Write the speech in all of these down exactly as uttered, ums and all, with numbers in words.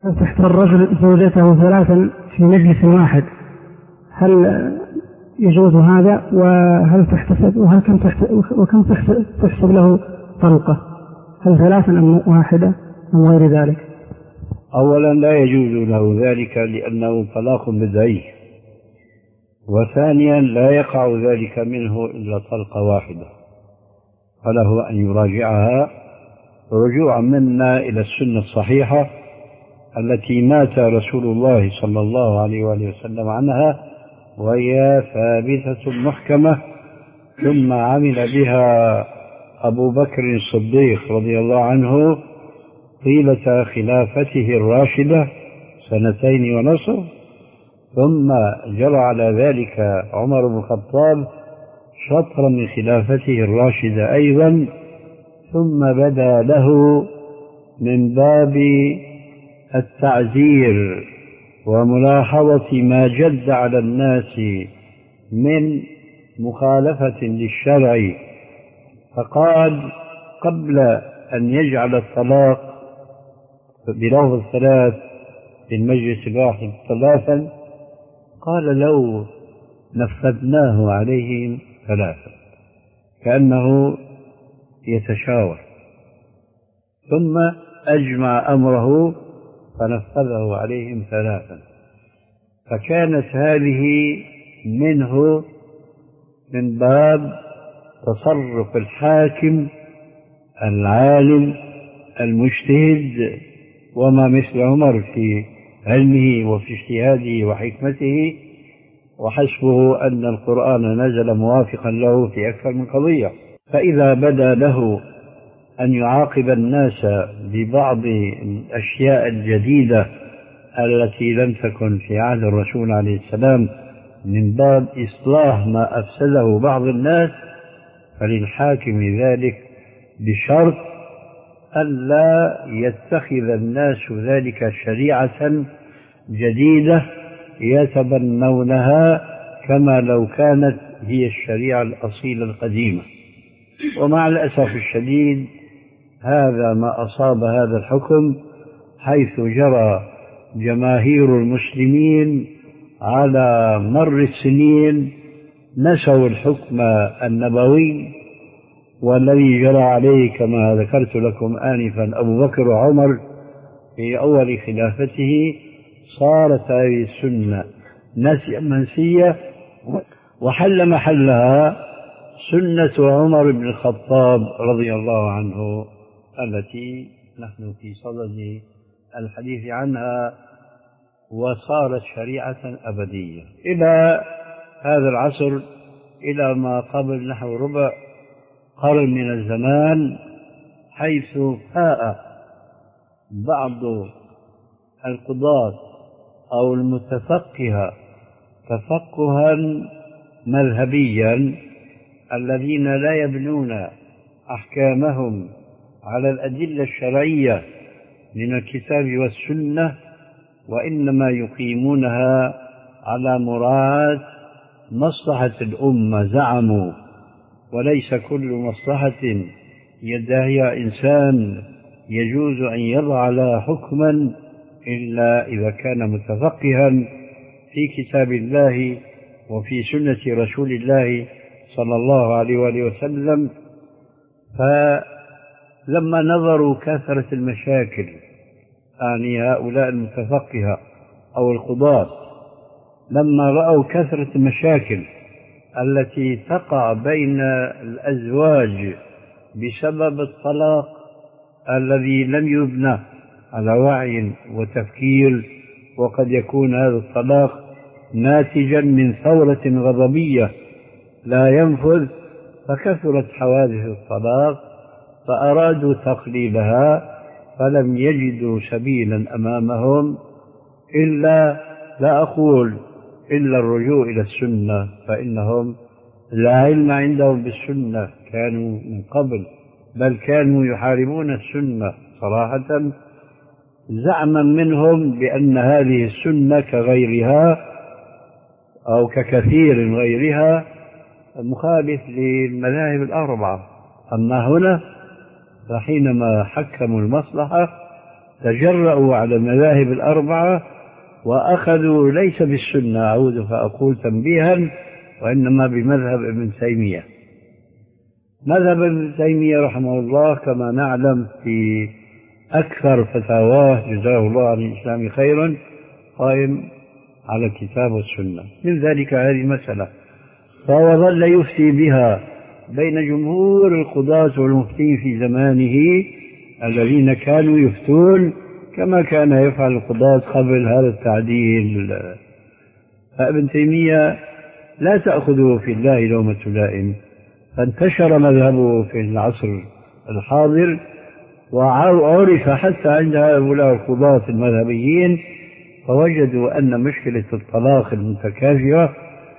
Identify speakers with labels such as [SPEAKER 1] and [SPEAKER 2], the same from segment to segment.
[SPEAKER 1] تحت الرجل زوجته ثلاثا في مجلس واحد، هل يجوز هذا؟ وهل تحتسب وهل كم تحتسب وكم تحسب له طلقة؟ هل ثلاثا أم واحدة أم غير ذلك؟
[SPEAKER 2] أولا لا يجوز له ذلك لأنه طلاق بدعي، وثانيا لا يقع ذلك منه إلا طلقة واحدة، فله أن يراجعها رجوعا منا إلى السنة الصحيحة التي مات رسول الله صلى الله عليه وآله وسلم عنها، وهي ثابتة محكمة، ثم عمل بها أبو بكر الصديق رضي الله عنه طيلة خلافته الراشدة سنتين ونصف، ثم جرى على ذلك عمر بن الخطاب شطرا من خلافته الراشدة أيضا، ثم بدا له من باب التعزير وملاحظة ما جد على الناس من مخالفة للشرع، فقال قبل أن يجعل الطلاق بلفظ الثلاث في المجلس الواحد ثلاثا قال لو نفذناه عليهم ثلاثا، كأنه يتشاور، ثم أجمع أمره فنفذه عليهم ثلاثا. فكانت هذه منه من باب تصرف الحاكم العالم المجتهد، وما مثل عمر في علمه وفي اجتهاده وحكمته، وحسبه أن القرآن نزل موافقا له في أكثر من قضية. فإذا بدا له أن يعاقب الناس ببعض الأشياء الجديدة التي لم تكن في عهد الرسول عليه السلام من باب إصلاح ما أفسده بعض الناس، فللحاكم ذلك بشرط ألا يتخذ الناس ذلك شريعة جديدة يتبنونها كما لو كانت هي الشريعة الأصيلة القديمة. ومع الأسف الشديد هذا ما أصاب هذا الحكم، حيث جرى جماهير المسلمين على مر السنين نسوا الحكم النبوي، والذي جرى عليه كما ذكرت لكم آنفا أبو بكر وعمر في أول خلافته، صارت هذه السنة نسيا منسية، وحل محلها سنة عمر بن الخطاب رضي الله عنه التي نحن في صدد الحديث عنها، وصارت شريعة أبدية إلى هذا العصر، إلى ما قبل نحو ربع قرن من الزمان، حيث فاء بعض القضاة أو المتفقهة تفقها مذهبيا الذين لا يبنون أحكامهم على الأدلة الشرعية من الكتاب والسنة، وإنما يقيمونها على مراعاة مصلحة الأمة زعموا، وليس كل مصلحة يدعيها إنسان يجوز أن يضع لها حكما إلا إذا كان متفقها في كتاب الله وفي سنة رسول الله صلى الله عليه وآله وسلم. فلما نظروا كثرة المشاكل يعني هؤلاء المتفقهة أو القضاة، لما رأوا كثرة المشاكل التي تقع بين الأزواج بسبب الطلاق الذي لم يبنى على وعي وتفكير، وقد يكون هذا الطلاق ناتجا من ثورة غضبية لا ينفذ، فكثرت حوادث الطلاق فأرادوا تقليلها، فلم يجدوا سبيلا أمامهم إلا، لا أقول إلا الرجوع إلى السنة، فإنهم لا علم عندهم بالسنة، كانوا من قبل بل كانوا يحاربون السنة صراحة، زعما منهم بأن هذه السنة كغيرها أو ككثير غيرها مخالف للمذاهب الأربعة. أما هنا فحينما حكموا المصلحة تجرأوا على المذاهب الأربعة وأخذوا ليس بالسنة، أعود فأقول تنبيها، وإنما بمذهب ابن تيمية. مذهب ابن تيمية رحمه الله كما نعلم في أكثر فتاواه جزاه الله عن الإسلام خيرا قائم على الكتاب والسنة، من ذلك هذه المسألة، فهو ظل يفتي بها بين جمهور القضاة والمفتين في زمانه الذين كانوا يفتون كما كان يفعل القضاة قبل هذا التعديل. فابن تيمية لا تأخذه في الله لومة لائم، فانتشر مذهبه في العصر الحاضر وعرف حتى عند هؤلاء القضاة المذهبيين، فوجدوا أن مشكلة الطلاق المتكاثرة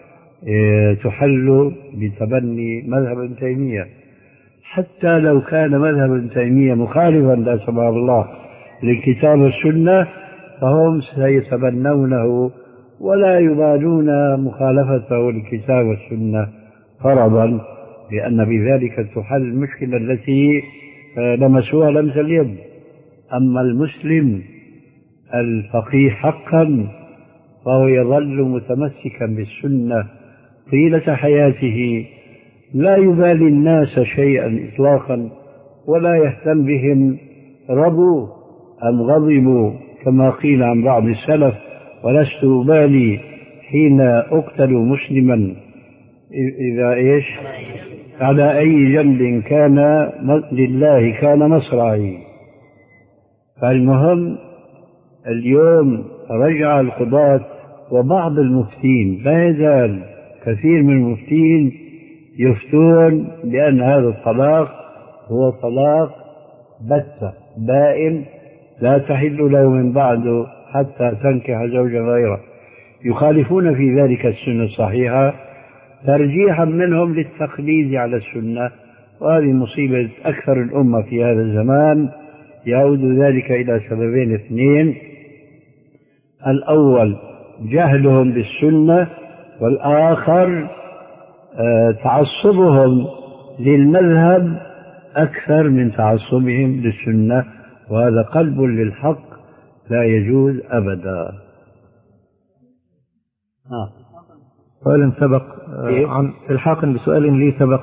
[SPEAKER 2] تحل بتبني مذهب ابن تيمية، حتى لو كان مذهب ابن تيمية مخالفا لا سمح الله للكتاب والسنة فهم سيتبنونه ولا يبالون مخالفته للكتاب والسنة فرضا، لأن بذلك تحل المشكلة التي لمسوها لمس اليد. أما المسلم الفقيه حقا فهو يظل متمسكا بالسنة طيلة حياته، لا يبالي الناس شيئا إطلاقا، ولا يهتم بهم رضوا أم غضبوا، كما قيل عن بعض السلف: ولست أبالي حين أقتل مسلما إذا إيش على أي جنب كان لله كان مصرعي. فالمهم اليوم رجع القضاة وبعض المفتين، لا يزال كثير من المفتين يفتون بأن هذا الطلاق هو طلاق بتة بائن لا تحل له من بعده حتى تنكح زوجا غيره، يخالفون في ذلك السنة الصحيحة ترجيحا منهم للتقليد على السنة، وهذه مصيبة أكثر الأمة في هذا الزمان. يعود ذلك إلى سببين اثنين: الأول جهلهم بالسنة، والآخر تعصبهم للمذهب أكثر من تعصبهم للسنة، وهذا قلب للحق لا يجوز أبدا.
[SPEAKER 3] سؤال سبق عن الحاق بسؤال لي سبق